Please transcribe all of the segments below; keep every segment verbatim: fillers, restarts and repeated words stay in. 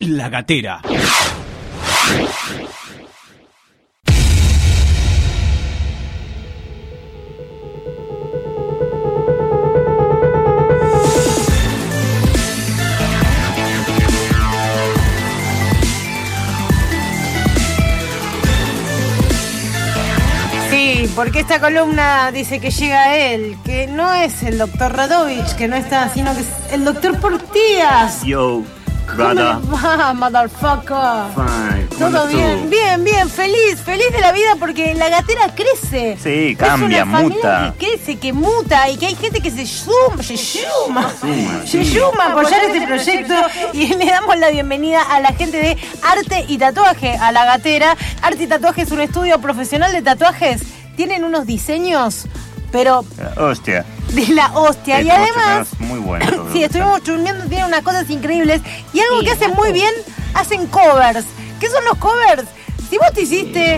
La Gatera. Sí, porque esta columna dice que llega él, que no es el doctor Radovich, que no está, sino que es el doctor Portías. Yo, ¿Cómo brother. le va, motherfucker? Fine. ¿Cómo Todo andas tú? bien, bien, bien, feliz, feliz de la vida porque la gatera crece. Sí, cambia, es una familia muta. que crece, que muta y que hay gente que se suma, se suma, Suma, se sí. suma a apoyar este proyecto y le damos la bienvenida a la gente de Arte y Tatuaje, a la gatera. Arte y Tatuaje es un estudio profesional de tatuajes. Tienen unos diseños, pero Hostia. de la hostia. Sí, Y estuvimos además, chusmeando, muy bueno todo sí, lo que estuvimos chusmeando, tienen unas cosas increíbles. Y algo Sí, que hacen exacto. muy bien, hacen covers. ¿Qué son los covers? Si vos te hiciste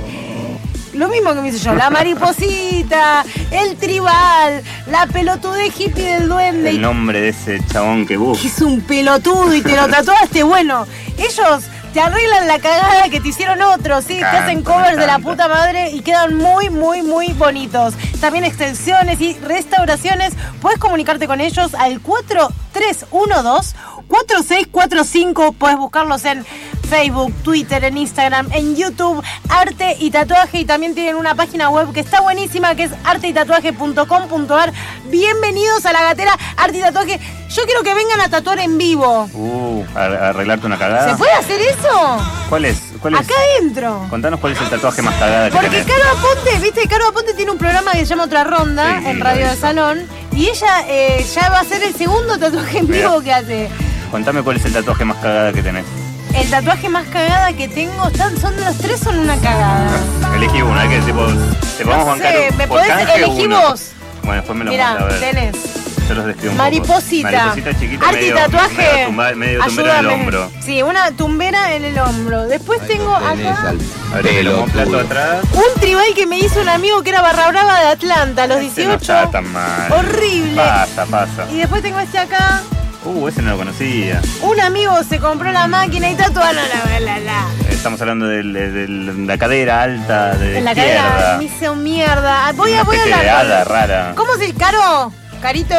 lo mismo que me hice yo, la mariposita, el tribal, la pelotudez hippie del duende, El nombre de ese chabón que vos. que es un pelotudo y te lo tatuaste, bueno, ellos te arreglan la cagada que te hicieron otros, ¿sí? Te Canta, hacen me covers de la encanta. puta madre y quedan muy, muy, muy bonitos. También extensiones y restauraciones. Puedes comunicarte con ellos al cuatro tres uno dos, cuatro seis cuatro cinco. Puedes buscarlos en Facebook, Twitter, en Instagram, en YouTube, Arte y Tatuaje. Y también tienen una página web que está buenísima, que es arte y tatuaje punto com punto ar. Bienvenidos a la gatera Arte y Tatuaje. Yo quiero que vengan a tatuar en vivo. Uh, a- a arreglarte una cagada. ¿Se puede hacer eso? ¿Cuál es? ¿Cuál es? Acá adentro. Contanos cuál es el tatuaje más cagada que Porque tenés. Caro Aponte, viste, Caro Aponte tiene un programa que se llama Otra Ronda Sí, en lo Radio de hizo. Salón. Y ella eh, ya va a ser el segundo tatuaje en Mira. vivo que hace. Contame cuál es el tatuaje más cagada que tenés. El tatuaje más cagada que tengo, están, son los tres son una cagada. Elegí uno, hay que tipo. Te podemos No bancar sé, un- ¿me por podés canje elegir uno. vos? Bueno, después me lo Mirá, mandás a ver. tenés Yo los describo un mariposita, poco. Mariposita chiquita, arte y medio, tatuaje, medio, tumba- medio tumbera en el ayúdame. hombro. Sí, una tumbera en el hombro. Después tengo acá Abrí el plato atrás. un tribal que me hizo un amigo que era barra brava de Atlanta a los Este no dieciocho. está tan mal. Horrible. Pasa, pasa. Y después tengo este acá. Uh, ese no lo conocía. Un amigo se compró la máquina y tatuaron la la la. Estamos hablando de, de- de la cadera alta, de En la izquierda. cadera me hizo mierda. Voy a, Una voy a especie de hablar. hada rara. ¿Cómo se Caro? Carito.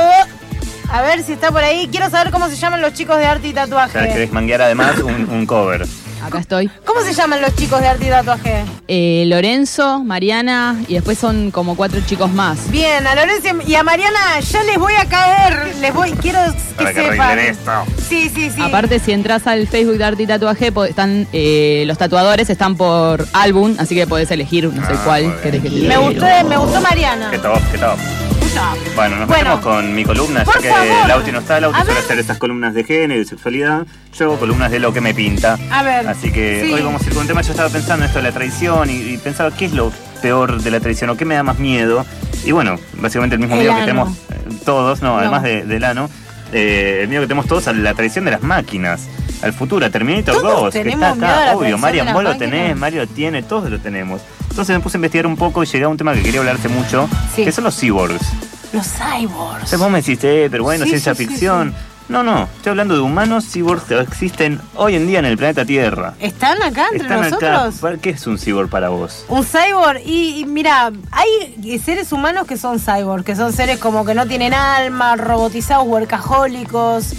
A ver si está por ahí. Quiero saber cómo se llaman los chicos de arte y O sea, tatuaje. querés manguear además un, un cover. Acá estoy. ¿Cómo se llaman los chicos de arte y tatuaje? Eh, Lorenzo, Mariana y después son como cuatro chicos más. Bien, a Lorenzo y a Mariana ya les voy a caer. Les voy, quiero que Para que sepan. arreglen esto. Sí, sí, sí. Aparte, si entras al Facebook de Arte y Tatuaje, po- están eh, los tatuadores están por álbum, así que podés elegir, no sé Ah, cuál muy querés que te bien. me diga. gustó, me gustó Mariana. Qué top, qué top. Bueno, nos Bueno, metemos con mi columna, por ya que favor. Lauti no está. Lauti A suele ver. hacer esas columnas de género y de sexualidad. Yo hago columnas de lo que me pinta. A ver. Así que Sí. hoy vamos a ir con un tema. Yo estaba pensando en esto de la traición y, y pensaba qué es lo peor de la traición o qué me da más miedo. Y bueno, básicamente el mismo El miedo que ano. tenemos eh, todos, no, No. además de- del ano, eh, el miedo que tenemos todos a la traición de las máquinas. Al futuro, a Terminator Todos dos, que tenemos está miedo a la acá, obvio. traición Marian, de vos las lo tenés, máquinas. Mario lo tiene, todos lo tenemos. Entonces me puse a investigar un poco y llegué a un tema que quería hablarte mucho, Sí. que son los cyborgs. Los cyborgs. Entonces vos me decís, eh, pero bueno, Sí, ciencia sí, sí, ficción. No, no, estoy hablando de humanos cyborgs que existen hoy en día en el planeta Tierra. ¿Están acá entre Están nosotros? acá. ¿Qué es un cyborg para vos? Un cyborg, y, y mira, hay seres humanos que son cyborg, que son seres como que no tienen alma, robotizados, huercajólicos.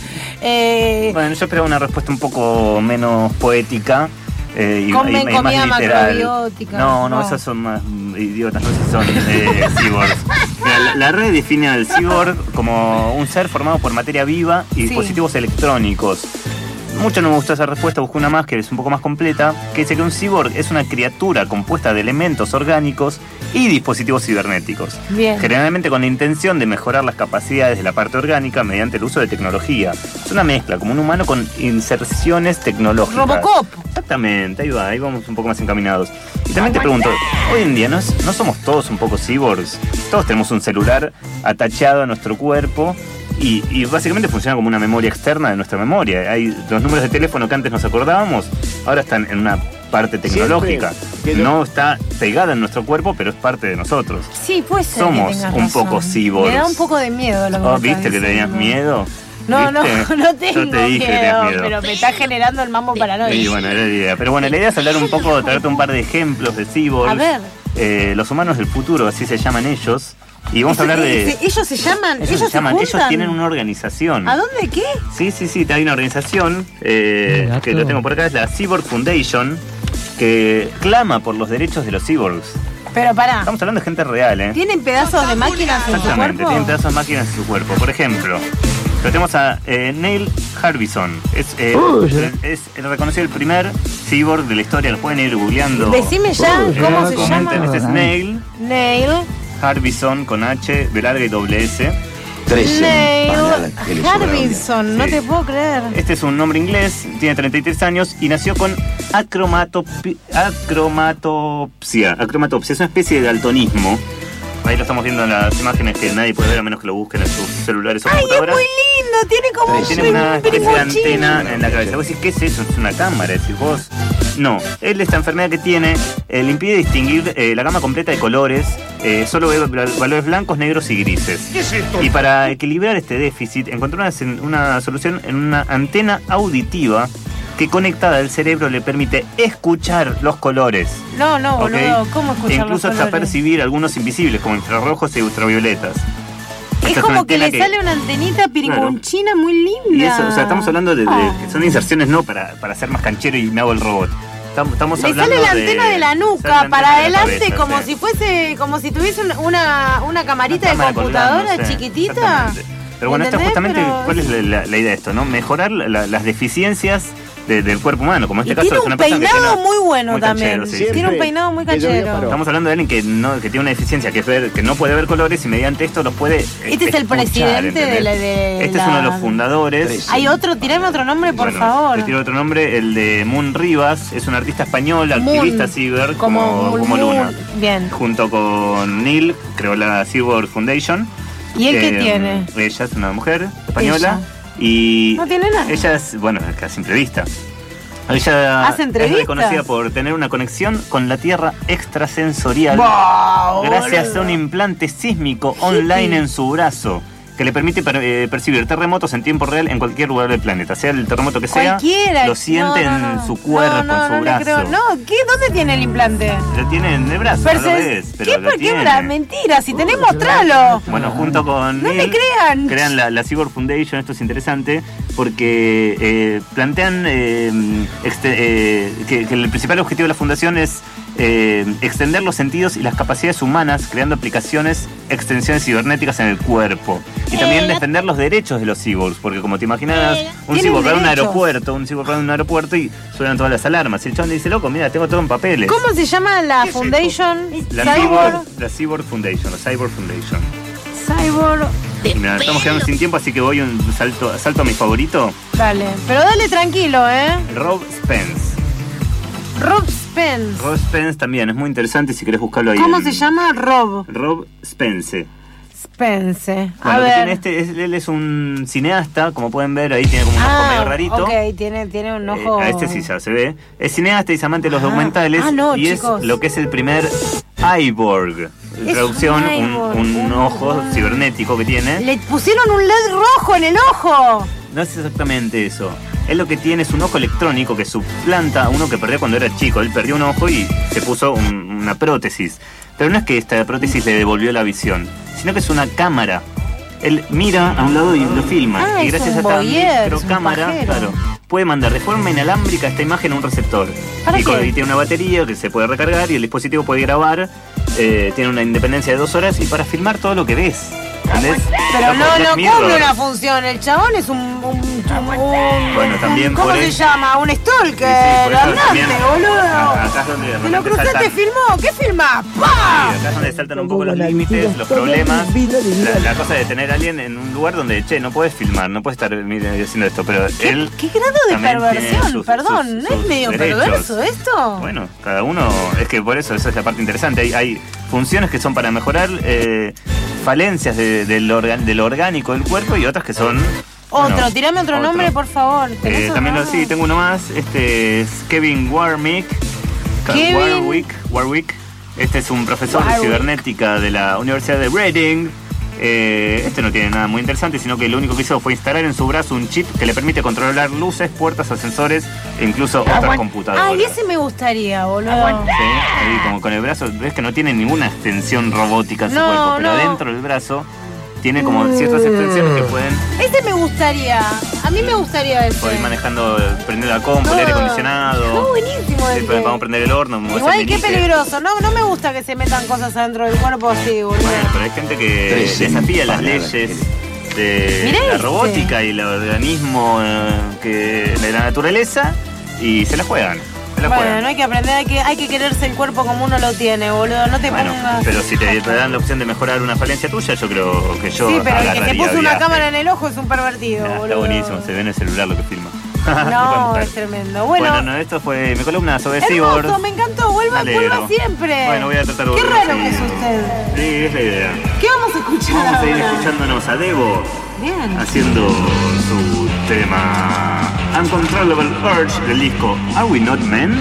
Eh, Bueno, yo esperaba una respuesta un poco menos poética. Eh, y, Comen y- y comida más literal. macrobiótica. No, no, No. esas son más mm, idiotas, no esas son eh, cyborgs. Mira, la, la red define al cyborg como un ser formado por materia viva y Sí. dispositivos electrónicos. Mucho no me gustó esa respuesta, busqué una más que es un poco más completa, que dice que un cyborg es una criatura compuesta de elementos orgánicos y dispositivos cibernéticos. Bien. Generalmente con la intención de mejorar las capacidades de la parte orgánica mediante el uso de tecnología. Es una mezcla, como un humano con inserciones tecnológicas. Robocop. Exactamente, ahí va, ahí vamos un poco más encaminados. Y también te pregunto, hoy en día ¿no, es- no somos todos un poco cyborgs? Todos tenemos un celular atachado a nuestro cuerpo y, y básicamente funciona como una memoria externa de nuestra memoria. Hay los números de teléfono que antes nos acordábamos, ahora están en una parte tecnológica. que lo- No está pegada en nuestro cuerpo, pero es parte de nosotros. Sí, puede ser. Somos que tengas un razón. poco cyborgs. Me da un poco de miedo lo que Oh, me ¿viste estás que tenías diciendo. miedo? No, no, ¿viste? no tengo Yo te dije que miedo, tenías miedo. pero me está generando el mambo paranoico. Sí, bueno, era la idea. Pero bueno, la idea es hablar un poco, traerte un par de ejemplos de cyborgs. A ver. Eh, los humanos del futuro, así se llaman ellos. Y vamos a hablar de... Ese- ellos se llaman, Ellos, ellos, se llaman, juntan. ellos tienen una organización. ¿A dónde qué? Sí, sí, sí, hay una organización eh, Gato. que lo tengo por acá, es la Cyborg Foundation, que clama por los derechos de los cyborgs. Pero pará, Estamos hablando de gente real, ¿eh? ¿tienen pedazos de máquinas en su Exactamente, cuerpo? tienen pedazos de máquinas en su cuerpo. Por ejemplo, lo tenemos a eh, Neil Harbison. Es, eh, Uy. es el reconocido el primer cyborg de la historia. Lo pueden ir googleando. Decime ya Uy, cómo ya se Comenten, llama. este es Neil Neil. Harbison con H, B larga y doble S. Neil Harbison, no Sí. te puedo creer. Este es un nombre inglés, tiene treinta y tres años y nació con acromatopi- acromatopsia. Acromatopsia es una especie de daltonismo. Ahí lo estamos viendo en las imágenes que nadie puede ver a menos que lo busquen en sus celulares o Ay, es computadoras. muy lindo, tiene como un Tiene una especie de brincochín. antena en la cabeza. Vos decís, ¿qué es eso? ¿Es una cámara? Decís vos. No, él esta enfermedad que tiene eh, le impide distinguir eh, la gama completa de colores, eh, solo ve val- valores blancos, negros y grises. Y para equilibrar este déficit encontró una, sen- una solución en una antena auditiva que conectada al cerebro le permite escuchar los colores. No, no, ¿ok? boludo, ¿cómo escuchar E los incluso hasta colores? percibir algunos invisibles como infrarrojos y ultravioletas. Es Esta como una que le antena sale una antenita piringonchina muy linda. Y eso, o sea, estamos hablando de, de- Oh. que son inserciones no para, para ser más canchero y me hago el robot. Estamos, estamos Le hablando sale la de- antena de la sale nuca la antena para de la adelante cabeza, como sí. si fuese, como si tuviese un- una, una camarita Una de cámara computadora colgando, sí, chiquitita. exactamente. Pero bueno, esto es ¿Entendés? justamente, Pero- ¿cuál es la, la- la idea de esto? ¿No? Mejorar la- las deficiencias de- del cuerpo humano, como en Y este caso tiene es una un persona que peinado tiene- muy bueno muy también. canchero, sí, sí. Tiene un peinado muy Que yo había canchero. parado. Estamos hablando de alguien que no que tiene una deficiencia, que es ver que no puede ver colores y mediante esto los puede eh, Este es el escuchar, presidente de ¿entendés? la- de Este la- es uno de los fundadores. Hay otro, tirame otro nombre, por Bueno, favor. Te tiro otro nombre, el de Moon Rivas, es un artista español, activista Moon, ciber, como, como, como Moon, Luna. Bien. Junto con Neil, creó la Cyborg Foundation. ¿Y él qué Eh, tiene? Ella es una mujer española. Ella. Y No tiene nada. ella es, bueno, es casi entrevista. Ella ¿Hace es entrevistas? reconocida por tener una conexión con la Tierra extrasensorial Wow, gracias boludo. a un implante sísmico online en su brazo que le permite per- eh, percibir terremotos en tiempo real en cualquier lugar del planeta, sea el terremoto que sea, Cualquiera. lo siente No, no, en no. su cuerpo, no, no, en su no le brazo. creo. No, ¿qué? ¿Dónde tiene el implante? Lo tiene en el brazo, no lo ves, pero ¿Qué, lo ¿Qué tiene. bra? Mentira, si tenés, mostralo. Bueno, junto con No me Neil, crean. crean la, la Cyborg Foundation. Esto es interesante porque eh, plantean eh, exte- eh, que, que el principal objetivo de la fundación es eh, extender los sentidos y las capacidades humanas, creando aplicaciones, extensiones cibernéticas en el cuerpo. Y también defender los derechos de los cyborgs, porque como te imaginarás, un Tienen cyborg va a un derechos. aeropuerto, un cyborg va a un aeropuerto y suenan todas las alarmas. Y el chabón dice, loco, mira, tengo todo en papeles. ¿Cómo se llama la foundation? La Cyborg. Cyborg, la Cyborg Foundation, la Cyborg Foundation. Cyborg. Mira, estamos quedando sin tiempo, así que voy un salto, salto a mi favorito, Dale, pero dale tranquilo, ¿eh? Rob Spence. Rob Spence. Rob Spence también, es muy interesante si querés buscarlo ahí. ¿Cómo en- se llama? Rob Rob Spence. Spence. A Bueno, lo que ver. tiene este, es- él es un cineasta, como pueden ver, ahí tiene como un ojo ah, medio rarito. ok, tiene, tiene un Eh, ojo. a este sí ya se ve. Es cineasta y es amante de los Ah. documentales. Ah, no, y chicos. es lo que es el primer iBorg. Es Traducción, un un, iBorg, un un- ojo cibernético que tiene. Le pusieron un L E D rojo en el ojo. No es exactamente eso. Él lo que tiene es un ojo electrónico que suplanta a uno que perdió cuando era chico. Él perdió un ojo y se puso un- una prótesis. Pero no es que esta prótesis le devolvió la visión, sino que es una cámara. Él mira a un lado y lo filma. Ah, y es gracias un a esta voyeur, es un microcámara, pajero. claro, puede mandar de forma inalámbrica esta imagen a un receptor. ¿Para Y, con- qué? y tiene una batería que se puede recargar y el dispositivo puede grabar. eh, tiene una independencia de dos horas y para filmar todo lo que ves. ¿Entendés? Pero Loco, no, Black no Mirror. cumple una función. El chabón es un. un, un- Bueno, también ¿Cómo por se eso- llama? Un stalker. Sí, sí, por eso andante, también- boludo. Ah, acá es donde de Te lo repente cruzaste, saltan- filmó. ¿Qué filmás? Sí, ¡Pah! acá es donde saltan un poco los límites, los problemas. La, la cosa de tener a alguien en un lugar donde, che, no puedes filmar, no puedes estar mire, haciendo esto, pero ¿Qué, él. qué grado de también tiene perversión? sus- Perdón, sus- ¿no es sus medio derechos. perverso esto? Bueno, cada uno. Es que por eso, esa es la parte interesante. Hay, hay funciones que son para mejorar eh, falencias de- del, orga- del orgánico del cuerpo y otras que son. Otro, bueno, tirame otro, otro. nombre, por favor. ¿Tenés Eh, otro también lo nombre? sí, tengo uno más. Este es Kevin Warwick. Ka- Kevin- Warwick. Warwick. Este es un profesor Warwick. de cibernética de la Universidad de Reading. Eh, este no tiene nada muy interesante, sino que lo único que hizo fue instalar en su brazo un chip que le permite controlar luces, puertas, ascensores e incluso otras computadoras. Ay, ese me gustaría, boludo. Sí, ahí como con el brazo, ves que no tiene ninguna extensión robótica en su No, cuerpo, pero no. dentro del brazo tiene como ciertas extensiones que pueden Ese me gustaría. A mí me gustaría ese. poder ir manejando, prender la compu, el aire acondicionado. No, buenísimo Sí, ese. vamos a prender el horno. moverse Igual, el qué meñique. peligroso. No, no me gusta que se metan cosas adentro del cuerpo así, boludo. Bueno, pero hay gente que Tres desafía las empanadas. leyes de Mirá la este. robótica y el organismo eh, que, de la naturaleza y se la juegan. Se la Bueno, juegan. no hay que aprender, hay que, hay que quererse el cuerpo como uno lo tiene, boludo. No te Bueno, pongas. pero si te, te dan la opción de mejorar una falencia tuya, yo creo que yo Sí, pero el que agarraría te puso una viaje. cámara en el ojo es un pervertido, Ah, boludo. está buenísimo, se ve en el celular lo que filma. Lo pueden No, buscar. es tremendo. Bueno, Bueno, no, esto fue mi columna sobre hermoso, cyborgs. me encantó. Vuelva, Me alegro. vuelva siempre. Bueno, voy a tratar de Qué volver raro que es seguido. usted. Sí, es la idea. ¿Qué vamos a escuchar Vamos a ir ahora? escuchándonos a Devo Bien. haciendo su tema Uncontrollable Urge del disco Are We Not Men?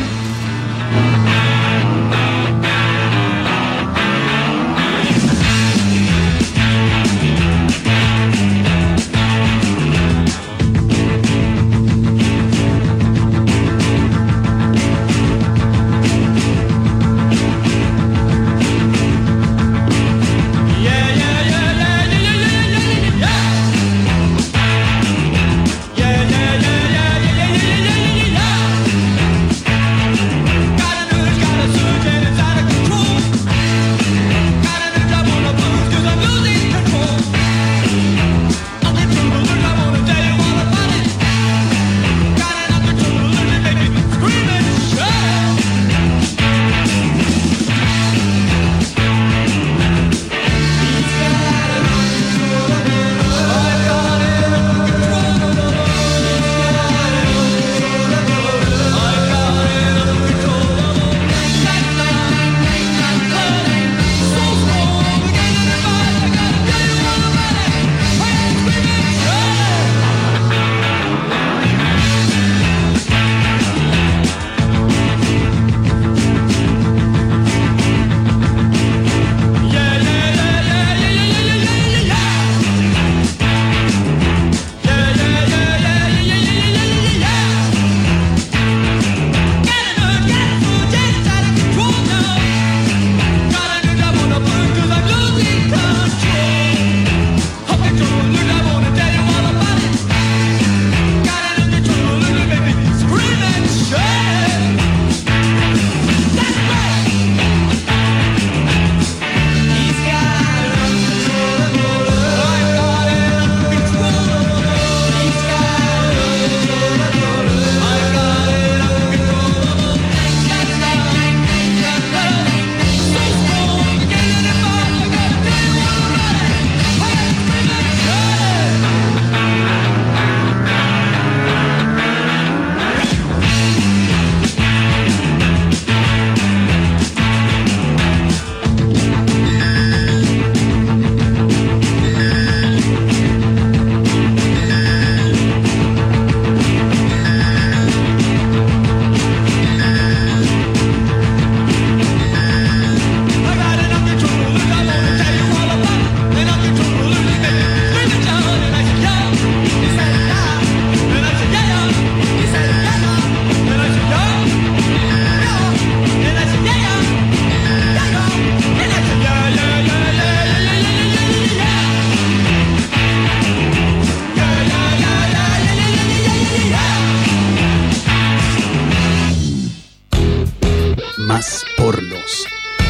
Más pornos.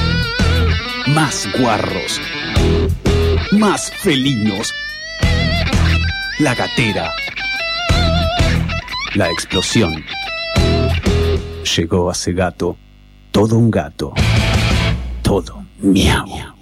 Más guarros. Más felinos. La gatera. La explosión. Llegó a ese gato. Todo un gato. Todo miau.